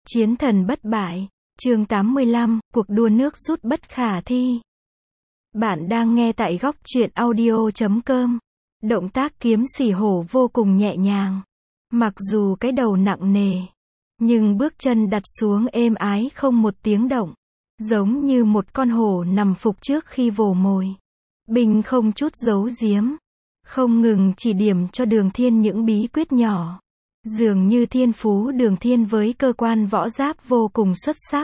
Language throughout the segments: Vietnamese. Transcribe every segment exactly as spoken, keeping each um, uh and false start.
Chiến thần bất bại, chương tám mươi lăm, cuộc đua nước rút bất khả thi. Bạn đang nghe tại góc truyện audio chấm com. Động tác kiếm xỉ hổ vô cùng nhẹ nhàng. Mặc dù cái đầu nặng nề, nhưng bước chân đặt xuống êm ái không một tiếng động. Giống như một con hổ nằm phục trước khi vồ mồi. Binh không chút giấu giếm, không ngừng chỉ điểm cho Đường Thiên những bí quyết nhỏ. Dường như thiên phú Đường Thiên với cơ quan võ giáp vô cùng xuất sắc.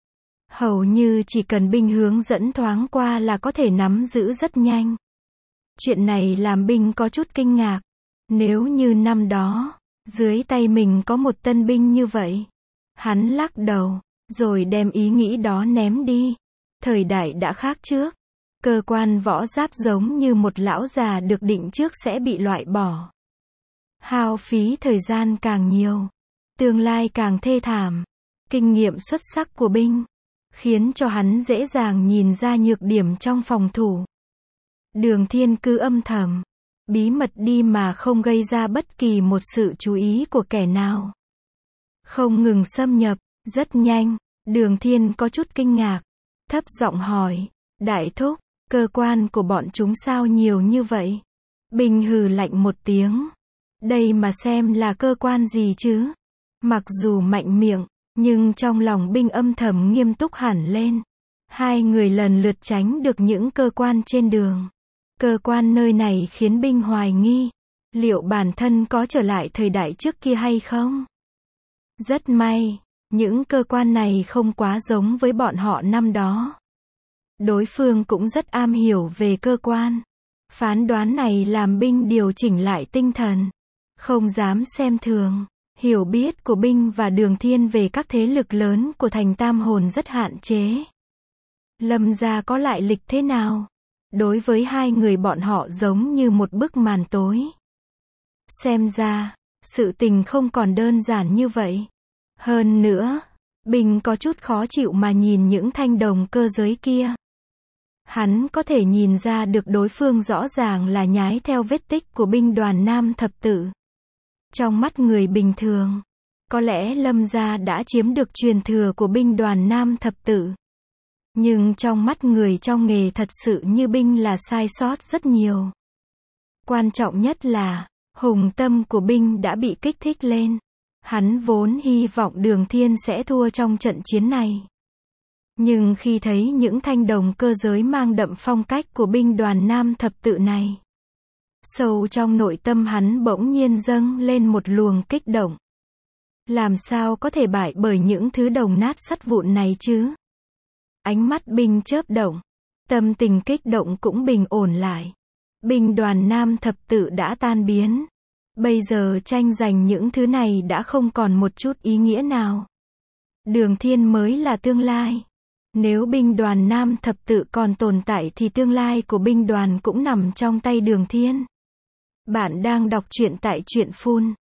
Hầu như chỉ cần Binh hướng dẫn thoáng qua là có thể nắm giữ rất nhanh. Chuyện này làm Binh có chút kinh ngạc. Nếu như năm đó, dưới tay mình có một tân binh như vậy. Hắn lắc đầu, rồi đem ý nghĩ đó ném đi. Thời đại đã khác trước. Cơ quan võ giáp giống như một lão già được định trước sẽ bị loại bỏ. Hao phí thời gian càng nhiều, tương lai càng thê thảm. Kinh nghiệm xuất sắc của Binh khiến cho hắn dễ dàng nhìn ra nhược điểm trong phòng thủ. Đường Thiên cứ âm thầm, bí mật đi mà không gây ra bất kỳ một sự chú ý của kẻ nào. Không ngừng xâm nhập, rất nhanh, Đường Thiên có chút kinh ngạc, thấp giọng hỏi, đại thúc, cơ quan của bọn chúng sao nhiều như vậy? Binh hừ lạnh một tiếng. Đây mà xem là cơ quan gì chứ? Mặc dù mạnh miệng, nhưng trong lòng Binh âm thầm nghiêm túc hẳn lên. Hai người lần lượt tránh được những cơ quan trên đường. Cơ quan nơi này khiến Binh hoài nghi, liệu bản thân có trở lại thời đại trước kia hay không? Rất may, những cơ quan này không quá giống với bọn họ năm đó. Đối phương cũng rất am hiểu về cơ quan. Phán đoán này làm Binh điều chỉnh lại tinh thần. Không dám xem thường. Hiểu biết của Binh và Đường Thiên về các thế lực lớn của thành Tam Hồn rất hạn chế. Lâm gia có lại lịch thế nào? Đối với hai người bọn họ giống như một bức màn tối. Xem ra, sự tình không còn đơn giản như vậy. Hơn nữa, Binh có chút khó chịu mà nhìn những thanh đồng cơ giới kia. Hắn có thể nhìn ra được đối phương rõ ràng là nhái theo vết tích của binh đoàn Nam Thập Tự. Trong mắt người bình thường, có lẽ Lâm gia đã chiếm được truyền thừa của binh đoàn Nam Thập Tự. Nhưng trong mắt người trong nghề thật sự như Binh là sai sót rất nhiều. Quan trọng nhất là, hùng tâm của Binh đã bị kích thích lên. Hắn vốn hy vọng Đường Thiên sẽ thua trong trận chiến này. Nhưng khi thấy những thanh đồng cơ giới mang đậm phong cách của binh đoàn Nam Thập Tự này, sâu trong nội tâm hắn bỗng nhiên dâng lên một luồng kích động. Làm sao có thể bại bởi những thứ đồng nát sắt vụn này chứ? Ánh mắt Binh chớp động, tâm tình kích động cũng bình ổn lại. Binh đoàn Nam Thập Tự đã tan biến. Bây giờ tranh giành những thứ này đã không còn một chút ý nghĩa nào. Đường Thiên mới là tương lai. Nếu binh đoàn Nam Thập Tự còn tồn tại thì tương lai của binh đoàn cũng nằm trong tay Đường Thiên. Bạn đang đọc truyện tại truyện phun.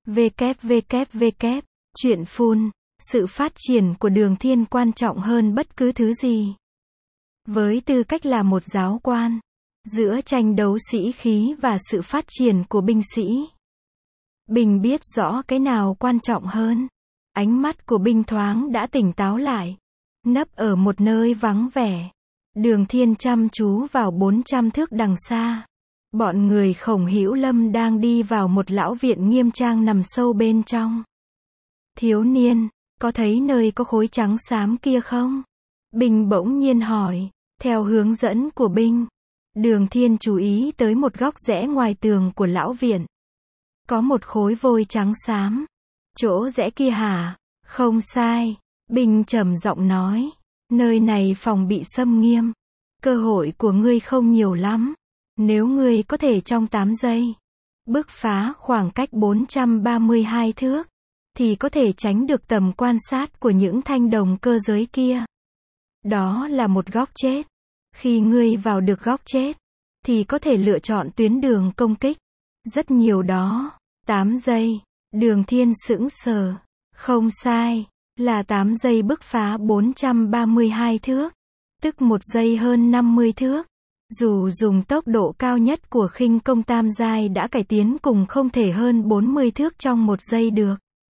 www. Truyện phun. Sự phát triển của Đường Thiên quan trọng hơn bất cứ thứ gì. Với tư cách là một giáo quan, giữa tranh đấu sĩ khí và sự phát triển của binh sĩ, Binh biết rõ cái nào quan trọng hơn. Ánh mắt của Binh thoáng đã tỉnh táo lại. Nấp ở một nơi vắng vẻ, Đường Thiên chăm chú vào bốn trăm thước đằng xa. Bọn người Khổng Hữu Lâm đang đi vào một lão viện nghiêm trang nằm sâu bên trong. Thiếu niên, có thấy nơi có khối trắng xám kia không? Binh bỗng nhiên hỏi. Theo hướng dẫn của Binh, Đường Thiên chú ý tới một góc rẽ ngoài tường của lão viện. Có một khối vôi trắng xám. Chỗ rẽ kia hả? Không sai. Binh trầm giọng nói, nơi này phòng bị xâm nghiêm. Cơ hội của ngươi không nhiều lắm. Nếu ngươi có thể trong tám giây bứt phá khoảng cách bốn trăm ba mươi hai thước, thì có thể tránh được tầm quan sát của những thanh đồng cơ giới kia. Đó là một góc chết. Khi ngươi vào được góc chết, thì có thể lựa chọn tuyến đường công kích. Rất nhiều đó. tám giây. Đường Thiên sững sờ. Không sai. Là tám giây bứt phá bốn trăm ba mươi hai thước, tức một giây hơn năm mươi thước. Dù dùng tốc độ cao nhất của khinh công tam giai đã cải tiến cùng không thể hơn bốn mươi thước trong một giây được.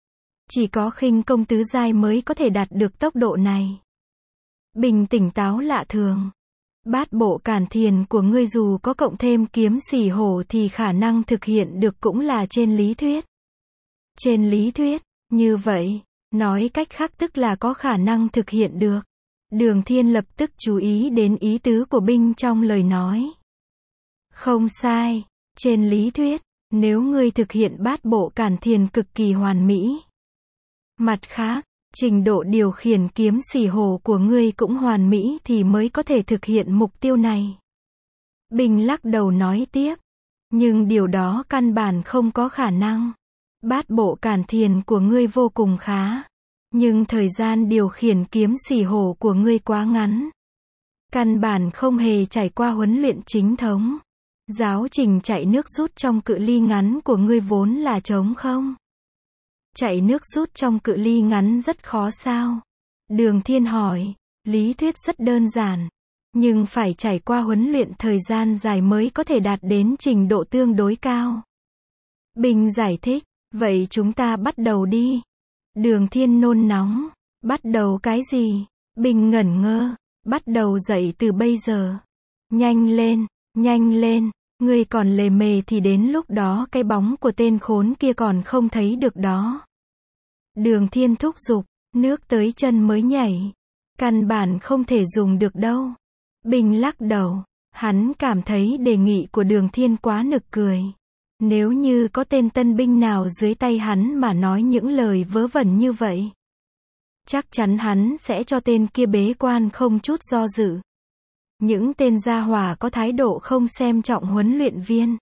Chỉ có khinh công tứ giai mới có thể đạt được tốc độ này. Bình tỉnh táo lạ thường. Bát bộ cản thiền của ngươi dù có cộng thêm kiếm xỉ hổ thì khả năng thực hiện được cũng là trên lý thuyết. Trên lý thuyết, như vậy, nói cách khác tức là có khả năng thực hiện được. Đường Thiên lập tức chú ý đến ý tứ của Binh trong lời nói. Không sai, trên lý thuyết, nếu ngươi thực hiện bát bộ cản thiền cực kỳ hoàn mỹ. Mặt khác, trình độ điều khiển kiếm xỉ hổ của ngươi cũng hoàn mỹ thì mới có thể thực hiện mục tiêu này. Bình lắc đầu nói tiếp. Nhưng điều đó căn bản không có khả năng. Bát bộ cản thiền của ngươi vô cùng khá. Nhưng thời gian điều khiển kiếm xỉ hổ của ngươi quá ngắn. Căn bản không hề trải qua huấn luyện chính thống. Giáo trình chạy nước rút trong cự ly ngắn của ngươi vốn là trống không. Chạy nước rút trong cự ly ngắn rất khó sao? Đường Thiên hỏi. Lý thuyết rất đơn giản. Nhưng phải trải qua huấn luyện thời gian dài mới có thể đạt đến trình độ tương đối cao. Bình giải thích. Vậy chúng ta bắt đầu đi. Đường Thiên nôn nóng. Bắt đầu cái gì? Bình ngẩn ngơ. Bắt đầu dậy từ bây giờ. Nhanh lên, nhanh lên. Ngươi còn lề mề thì đến lúc đó cái bóng của tên khốn kia còn không thấy được đó. Đường Thiên thúc giục. Nước tới chân mới nhảy. Căn bản không thể dùng được đâu. Bình lắc đầu. Hắn cảm thấy đề nghị của Đường Thiên quá nực cười. Nếu như có tên tân binh nào dưới tay hắn mà nói những lời vớ vẩn như vậy, chắc chắn hắn sẽ cho tên kia bế quan không chút do dự. Những tên gia hỏa có thái độ không xem trọng huấn luyện viên,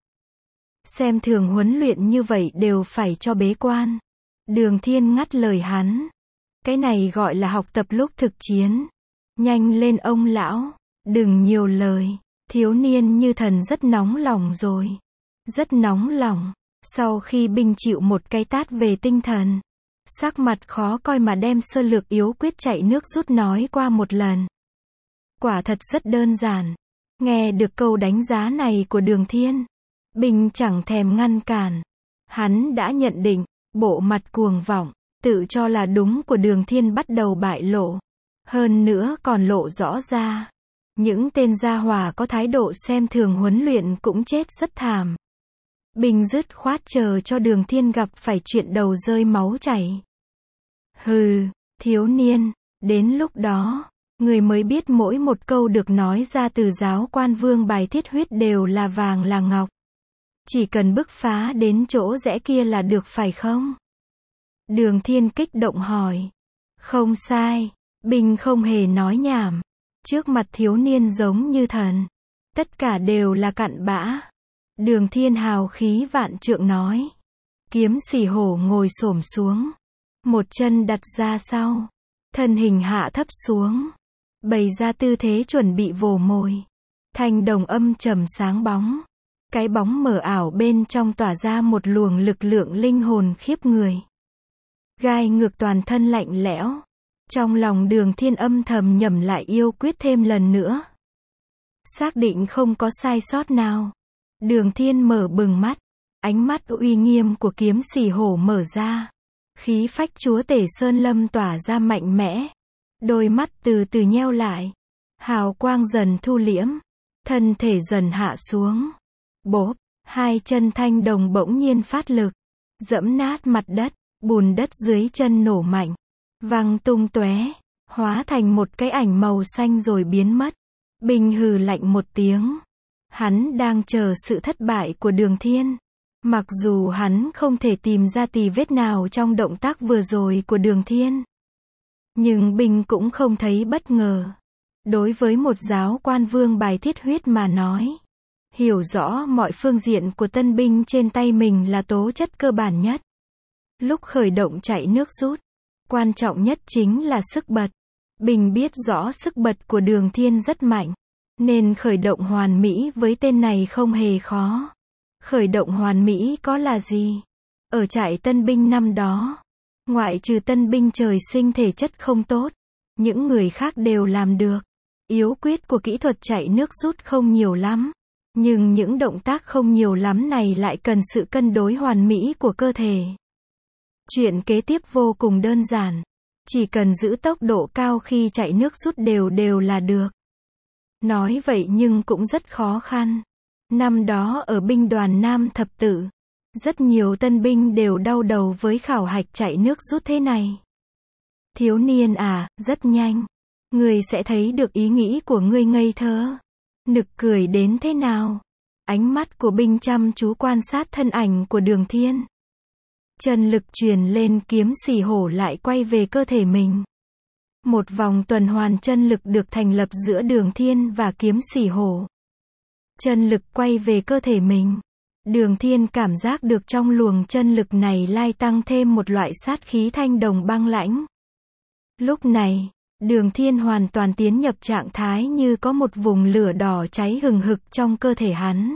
xem thường huấn luyện như vậy đều phải cho bế quan. Đường Thiên ngắt lời hắn. Cái này gọi là học tập lúc thực chiến. Nhanh lên ông lão, đừng nhiều lời. Thiếu niên như thần rất nóng lòng rồi. Rất nóng lòng. Sau khi Binh chịu một cái tát về tinh thần, sắc mặt khó coi mà đem sơ lược yếu quyết chạy nước rút nói qua một lần. Quả thật rất đơn giản. Nghe được câu đánh giá này của Đường Thiên, Binh chẳng thèm ngăn cản. Hắn đã nhận định, bộ mặt cuồng vọng, tự cho là đúng của Đường Thiên bắt đầu bại lộ. Hơn nữa còn lộ rõ ra. Những tên gia hỏa có thái độ xem thường huấn luyện cũng chết rất thảm. Bình dứt khoát chờ cho Đường Thiên gặp phải chuyện đầu rơi máu chảy. Hừ, thiếu niên, đến lúc đó, người mới biết mỗi một câu được nói ra từ giáo quan vương bài thiết huyết đều là vàng là ngọc. Chỉ cần bứt phá đến chỗ rẽ kia là được phải không? Đường Thiên kích động hỏi. Không sai, Bình không hề nói nhảm. Trước mặt thiếu niên giống như thần. Tất cả đều là cặn bã. Đường Thiên hào khí vạn trượng nói. Kiếm xỉ hổ ngồi xổm xuống. Một chân đặt ra sau. Thân hình hạ thấp xuống. Bày ra tư thế chuẩn bị vồ mồi. Thanh đồng âm trầm sáng bóng. Cái bóng mờ ảo bên trong tỏa ra một luồng lực lượng linh hồn khiếp người. Gai ngược toàn thân lạnh lẽo. Trong lòng Đường Thiên âm thầm nhẩm lại yêu quyết thêm lần nữa. Xác định không có sai sót nào. Đường Thiên mở bừng mắt. Ánh mắt uy nghiêm của kiếm xỉ hổ mở ra. Khí phách chúa tể Sơn Lâm tỏa ra mạnh mẽ. Đôi mắt từ từ nheo lại. Hào quang dần thu liễm. Thân thể dần hạ xuống. Bốp, hai chân thanh đồng bỗng nhiên phát lực. Dẫm nát mặt đất. Bùn đất dưới chân nổ mạnh. Văng tung tóe. Hóa thành một cái ảnh màu xanh rồi biến mất. Bình hừ lạnh một tiếng. Hắn đang chờ sự thất bại của Đường Thiên. Mặc dù hắn không thể tìm ra tì vết nào trong động tác vừa rồi của Đường Thiên. Nhưng Bình cũng không thấy bất ngờ. Đối với một giáo quan vương bài thiết huyết mà nói. Hiểu rõ mọi phương diện của tân binh trên tay mình là tố chất cơ bản nhất. Lúc khởi động chạy nước rút. Quan trọng nhất chính là sức bật. Bình biết rõ sức bật của Đường Thiên rất mạnh. Nên khởi động hoàn mỹ với tên này không hề khó. Khởi động hoàn mỹ có là gì? Ở trại tân binh năm đó, ngoại trừ tân binh trời sinh thể chất không tốt, những người khác đều làm được. Yếu quyết của kỹ thuật chạy nước rút không nhiều lắm. Nhưng những động tác không nhiều lắm này lại cần sự cân đối hoàn mỹ của cơ thể. Chuyện kế tiếp vô cùng đơn giản. Chỉ cần giữ tốc độ cao khi chạy nước rút đều đều là được. Nói vậy nhưng cũng rất khó khăn. Năm đó ở binh đoàn Nam Thập Tự, rất nhiều tân binh đều đau đầu với khảo hạch chạy nước rút thế này. Thiếu niên à, rất nhanh. Ngươi sẽ thấy được ý nghĩ của ngươi ngây thơ. Nực cười đến thế nào. Ánh mắt của binh chăm chú quan sát thân ảnh của Đường Thiên. Chân lực truyền lên, kiếm xỉ hổ lại quay về cơ thể mình. Một vòng tuần hoàn chân lực được thành lập giữa Đường Thiên và kiếm xỉ hổ. Chân lực quay về cơ thể mình. Đường Thiên cảm giác được trong luồng chân lực này lai tăng thêm một loại sát khí thanh đồng băng lãnh. Lúc này, Đường Thiên hoàn toàn tiến nhập trạng thái như có một vùng lửa đỏ cháy hừng hực trong cơ thể hắn.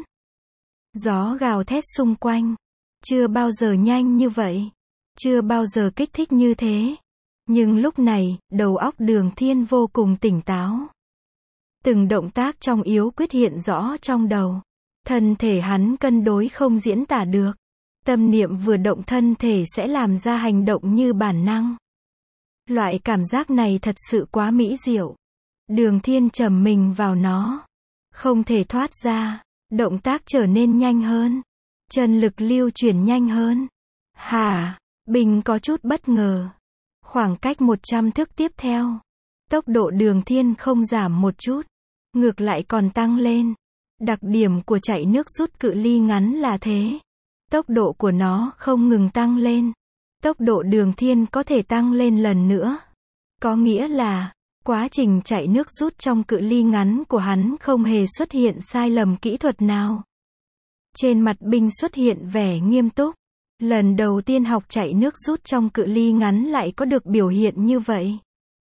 Gió gào thét xung quanh. Chưa bao giờ nhanh như vậy. Chưa bao giờ kích thích như thế. Nhưng lúc này, đầu óc Đường Thiên vô cùng tỉnh táo. Từng động tác trong yếu quyết hiện rõ trong đầu. Thân thể hắn cân đối không diễn tả được. Tâm niệm vừa động thân thể sẽ làm ra hành động như bản năng. Loại cảm giác này thật sự quá mỹ diệu. Đường Thiên trầm mình vào nó. Không thể thoát ra. Động tác trở nên nhanh hơn. Chân lực lưu chuyển nhanh hơn. Hả? Bình có chút bất ngờ. Khoảng cách một trăm thước tiếp theo. Tốc độ Đường Thiên không giảm một chút. Ngược lại còn tăng lên. Đặc điểm của chạy nước rút cự ly ngắn là thế. Tốc độ của nó không ngừng tăng lên. Tốc độ Đường Thiên có thể tăng lên lần nữa. Có nghĩa là, quá trình chạy nước rút trong cự ly ngắn của hắn không hề xuất hiện sai lầm kỹ thuật nào. Trên mặt binh xuất hiện vẻ nghiêm túc. Lần đầu tiên học chạy nước rút trong cự ly ngắn lại có được biểu hiện như vậy.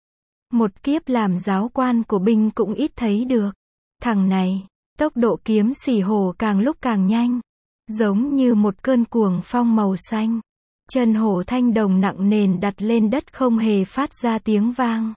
Một kiếp làm giáo quan của binh cũng ít thấy được. Thằng này, tốc độ kiếm xỉ hổ càng lúc càng nhanh. Giống như một cơn cuồng phong màu xanh. Chân hổ thanh đồng nặng nền đặt lên đất không hề phát ra tiếng vang.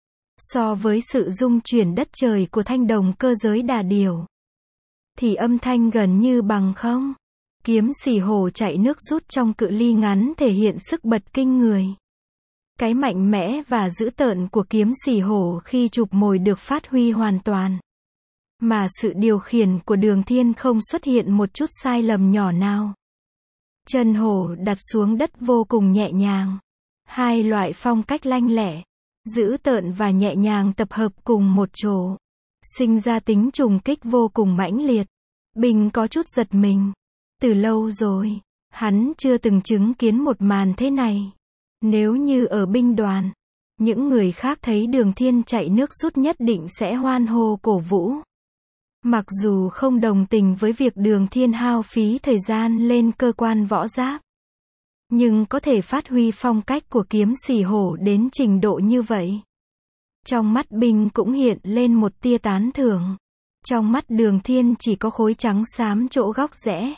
So với sự rung chuyển đất trời của thanh đồng cơ giới đà điểu, thì âm thanh gần như bằng không. Kiếm xỉ hổ chạy nước rút trong cự ly ngắn thể hiện sức bật kinh người. Cái mạnh mẽ và dữ tợn của kiếm xỉ hổ khi chụp mồi được phát huy hoàn toàn. Mà sự điều khiển của Đường Thiên không xuất hiện một chút sai lầm nhỏ nào. Chân hổ đặt xuống đất vô cùng nhẹ nhàng. Hai loại phong cách lanh lẹ, dữ tợn và nhẹ nhàng tập hợp cùng một chỗ. Sinh ra tính trùng kích vô cùng mãnh liệt. Bình có chút giật mình. Từ lâu rồi, hắn chưa từng chứng kiến một màn thế này. Nếu như ở binh đoàn, những người khác thấy Đường Thiên chạy nước rút nhất định sẽ hoan hô cổ vũ. Mặc dù không đồng tình với việc Đường Thiên hao phí thời gian lên cơ quan võ giáp, nhưng có thể phát huy phong cách của kiếm xỉ hổ đến trình độ như vậy. Trong mắt binh cũng hiện lên một tia tán thưởng. Trong mắt Đường Thiên chỉ có khối trắng xám chỗ góc rẽ.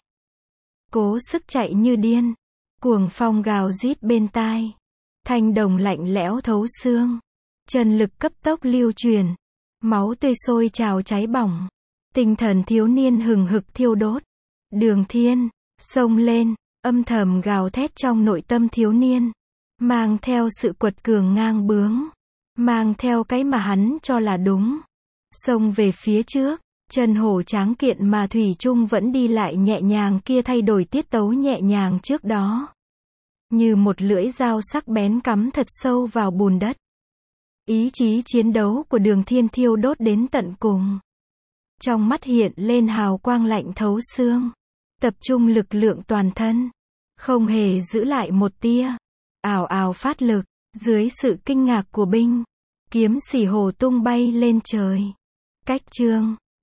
Cố sức chạy như điên. Cuồng phong gào rít bên tai. Thanh đồng lạnh lẽo thấu xương. Chân lực cấp tốc lưu truyền. Máu tươi sôi trào cháy bỏng. Tinh thần thiếu niên hừng hực thiêu đốt. Đường Thiên, xông lên, âm thầm gào thét trong nội tâm thiếu niên. Mang theo sự quật cường ngang bướng. Mang theo cái mà hắn cho là đúng. Xông về phía trước, chân hổ tráng kiện mà thủy chung vẫn đi lại nhẹ nhàng kia thay đổi tiết tấu nhẹ nhàng trước đó. Như một lưỡi dao sắc bén cắm thật sâu vào bùn đất. Ý chí chiến đấu của Đường Thiên thiêu đốt đến tận cùng. Trong mắt hiện lên hào quang lạnh thấu xương. Tập trung lực lượng toàn thân. Không hề giữ lại một tia. Ào ào phát lực. Dưới sự kinh ngạc của binh, kiếm xỉ hổ tung bay lên trời. Cách chương